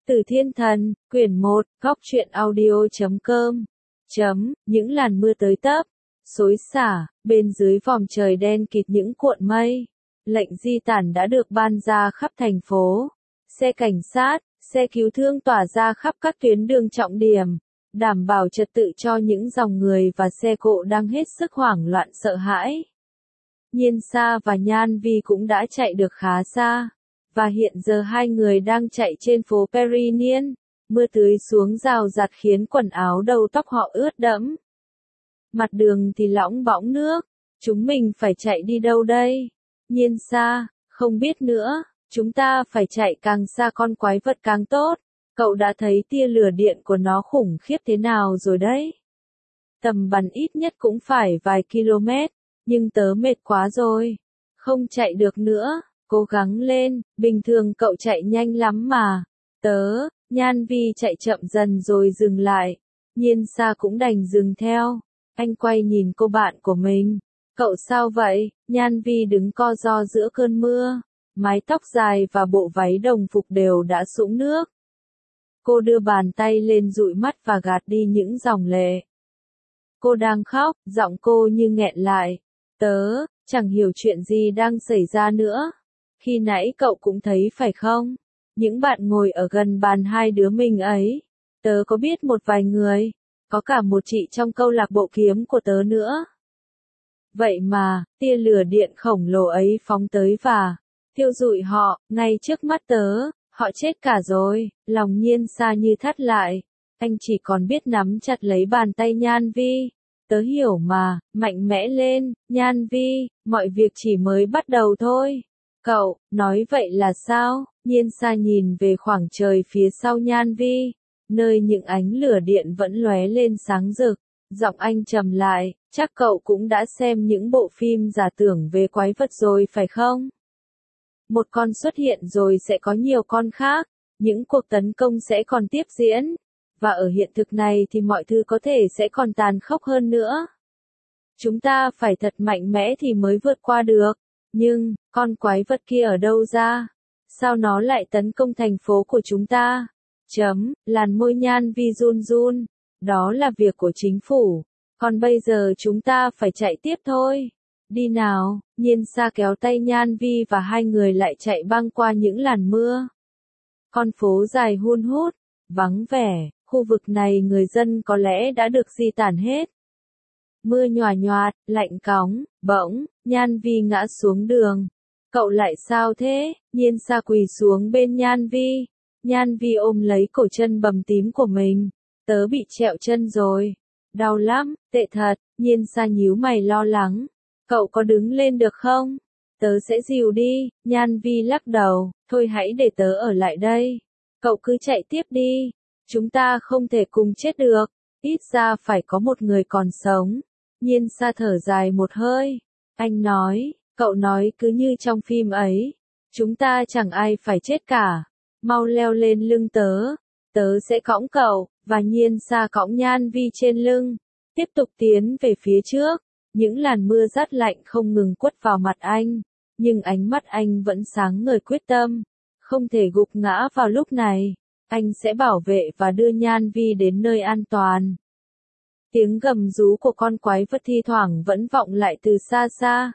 Từ Thiên Thần, quyển 1, góc truyện audio.com. Những làn mưa tới tấp, xối xả, bên dưới vòm trời đen kịt những cuộn mây. Lệnh di tản đã được ban ra khắp thành phố. Xe cảnh sát, xe cứu thương tỏa ra khắp các tuyến đường trọng điểm, đảm bảo trật tự cho những dòng người và xe cộ đang hết sức hoảng loạn sợ hãi. Nhiên Sa và Nhan Vi cũng đã chạy được khá xa, và hiện giờ hai người đang chạy trên phố Perinian. Mưa tưới xuống rào rạt khiến quần áo đầu tóc họ ướt đẫm. Mặt đường thì lõng bõng nước. Chúng mình phải chạy đi đâu đây? Nhiên Sa, không biết nữa. Chúng ta phải chạy càng xa con quái vật càng tốt. Cậu đã thấy tia lửa điện của nó khủng khiếp thế nào rồi đấy. Tầm bắn ít nhất cũng phải vài km, nhưng tớ mệt quá rồi. Không chạy được nữa, cố gắng lên, bình thường cậu chạy nhanh lắm mà. Nhan Vi chạy chậm dần rồi dừng lại. Nhiên Sa cũng đành dừng theo. Anh quay nhìn cô bạn của mình. Cậu sao vậy? Nhan Vi đứng co ro giữa cơn mưa. Mái tóc dài và bộ váy đồng phục đều đã sũng nước. Cô đưa bàn tay lên dụi mắt và gạt đi những dòng lệ. Cô đang khóc, giọng cô như nghẹn lại. Chẳng hiểu chuyện gì đang xảy ra nữa. Khi nãy cậu cũng thấy phải không? Những bạn ngồi ở gần bàn hai đứa mình ấy. Tớ có biết một vài người. Có cả một chị trong câu lạc bộ kiếm của tớ nữa. Vậy mà, tia lửa điện khổng lồ ấy phóng tới và thiêu rụi họ, ngay trước mắt tớ. Họ chết cả rồi. Lòng Nhiên Sa như thắt lại. Anh chỉ còn biết nắm chặt lấy bàn tay Nhan Vi. Tớ hiểu mà, mạnh mẽ lên, Nhan Vi, mọi việc chỉ mới bắt đầu thôi. Cậu, nói vậy là sao? Nhiên Sa nhìn về khoảng trời phía sau Nhan Vi, nơi những ánh lửa điện vẫn lóe lên sáng rực. Giọng anh trầm lại, chắc cậu cũng đã xem những bộ phim giả tưởng về quái vật rồi phải không? Một con xuất hiện rồi sẽ có nhiều con khác, những cuộc tấn công sẽ còn tiếp diễn, và ở hiện thực này thì mọi thứ có thể sẽ còn tàn khốc hơn nữa. Chúng ta phải thật mạnh mẽ thì mới vượt qua được. Nhưng, con quái vật kia ở đâu ra? Sao nó lại tấn công thành phố của chúng ta? Làn môi Nhan Vi run run. Đó là việc của chính phủ. Còn bây giờ chúng ta phải chạy tiếp thôi. Đi nào, Nhiên Sa kéo tay Nhan Vi và hai người lại chạy băng qua những làn mưa. Con phố dài hun hút, vắng vẻ, khu vực này người dân có lẽ đã được di tản hết. Mưa nhòa nhoạt, lạnh cóng, bỗng, Nhan Vi ngã xuống đường. Cậu lại sao thế? Nhiên Sa quỳ xuống bên Nhan Vi. Nhan Vi ôm lấy cổ chân bầm tím của mình. Tớ bị trẹo chân rồi. Đau lắm, tệ thật. Nhiên Sa nhíu mày lo lắng. Cậu có đứng lên được không? Tớ sẽ dìu đi. Nhan Vi lắc đầu. Thôi hãy để tớ ở lại đây. Cậu cứ chạy tiếp đi. Chúng ta không thể cùng chết được. Ít ra phải có một người còn sống. Nhiên Sa thở dài một hơi. Anh nói, cậu nói cứ như trong phim ấy. Chúng ta chẳng ai phải chết cả. Mau leo lên lưng tớ. Tớ sẽ cõng cậu, và Nhiên Sa cõng Nhan Vi trên lưng. Tiếp tục tiến về phía trước. Những làn mưa rát lạnh không ngừng quất vào mặt anh. Nhưng ánh mắt anh vẫn sáng ngời quyết tâm. Không thể gục ngã vào lúc này. Anh sẽ bảo vệ và đưa Nhan Vi đến nơi an toàn. Tiếng gầm rú của con quái vật thi thoảng vẫn vọng lại từ xa xa.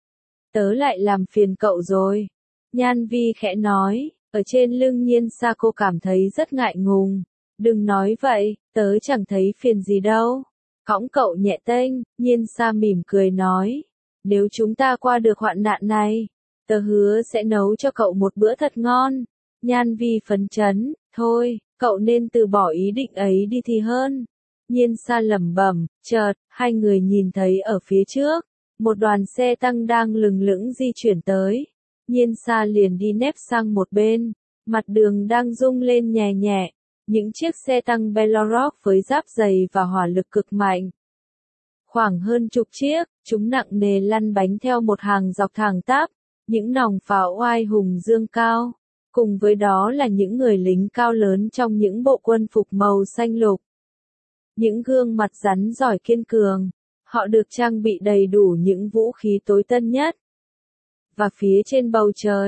Tớ lại làm phiền cậu rồi. Nhan Vi khẽ nói, ở trên lưng Nhiên Sa cô cảm thấy rất ngại ngùng. Đừng nói vậy, tớ chẳng thấy phiền gì đâu. Cõng cậu nhẹ tênh, Nhiên Sa mỉm cười nói. Nếu chúng ta qua được hoạn nạn này, tớ hứa sẽ nấu cho cậu một bữa thật ngon. Nhan Vi phấn chấn, thôi, cậu nên từ bỏ ý định ấy đi thì hơn. Nhiên Sa lẩm bẩm, chợt, hai người nhìn thấy ở phía trước, một đoàn xe tăng đang lừng lững di chuyển tới. Nhiên Sa liền đi nép sang một bên, mặt đường đang rung lên nhẹ nhẹ, những chiếc xe tăng Belorok với giáp dày và hỏa lực cực mạnh. Khoảng hơn chục chiếc, chúng nặng nề lăn bánh theo một hàng dọc thẳng tắp, những nòng pháo oai hùng dương cao. Cùng với đó là những người lính cao lớn trong những bộ quân phục màu xanh lục. Những gương mặt rắn giỏi kiên cường, họ được trang bị đầy đủ những vũ khí tối tân nhất. Và phía trên bầu trời,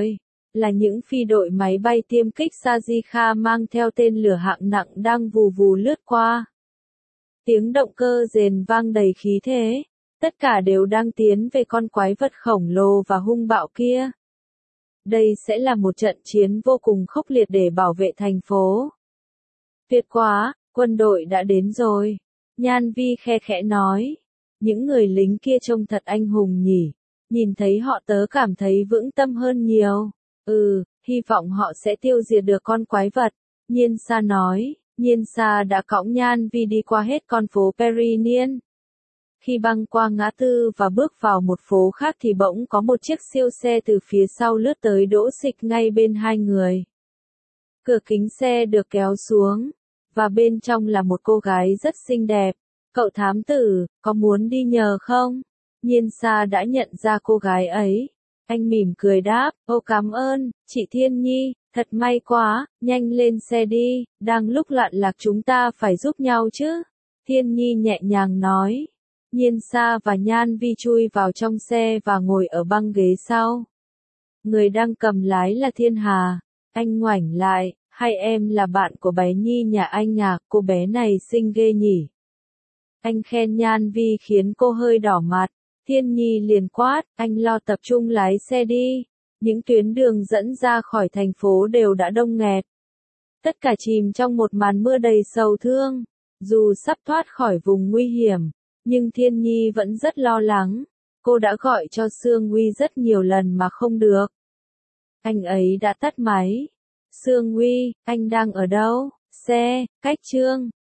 là những phi đội máy bay tiêm kích Sajika mang theo tên lửa hạng nặng đang vù vù lướt qua. Tiếng động cơ rền vang đầy khí thế, tất cả đều đang tiến về con quái vật khổng lồ và hung bạo kia. Đây sẽ là một trận chiến vô cùng khốc liệt để bảo vệ thành phố. Tuyệt quá, quân đội đã đến rồi. Nhan Vi khe khẽ nói. Những người lính kia trông thật anh hùng nhỉ. Nhìn thấy họ tớ cảm thấy vững tâm hơn nhiều. Hy vọng họ sẽ tiêu diệt được con quái vật. Nhiên Sa nói. Nhiên Sa đã cõng Nhan Vi đi qua hết con phố Perinian. Khi băng qua ngã tư và bước vào một phố khác thì bỗng có một chiếc siêu xe từ phía sau lướt tới đỗ xịch ngay bên hai người. Cửa kính xe được kéo xuống, và bên trong là một cô gái rất xinh đẹp. Cậu thám tử, có muốn đi nhờ không? Nhiên Sa đã nhận ra cô gái ấy. Anh mỉm cười đáp, ô cảm ơn, chị Thiên Nhi, thật may quá, nhanh lên xe đi, đang lúc loạn lạc chúng ta phải giúp nhau chứ. Thiên Nhi nhẹ nhàng nói. Nhiên Sa và Nhan Vi chui vào trong xe và ngồi ở băng ghế sau. Người đang cầm lái là Thiên Hà. Anh ngoảnh lại, hai em là bạn của bé Nhi nhà anh à, cô bé này xinh ghê nhỉ. Anh khen Nhan Vi khiến cô hơi đỏ mặt. Thiên Nhi liền quát, anh lo tập trung lái xe đi. Những tuyến đường dẫn ra khỏi thành phố đều đã đông nghẹt. Tất cả chìm trong một màn mưa đầy sầu thương. Dù sắp thoát khỏi vùng nguy hiểm, nhưng Thiên Nhi vẫn rất lo lắng. Cô đã gọi cho Sương Uy rất nhiều lần mà không được. Anh ấy đã tắt máy. Sương Uy, anh đang ở đâu? Xe, cách Trương.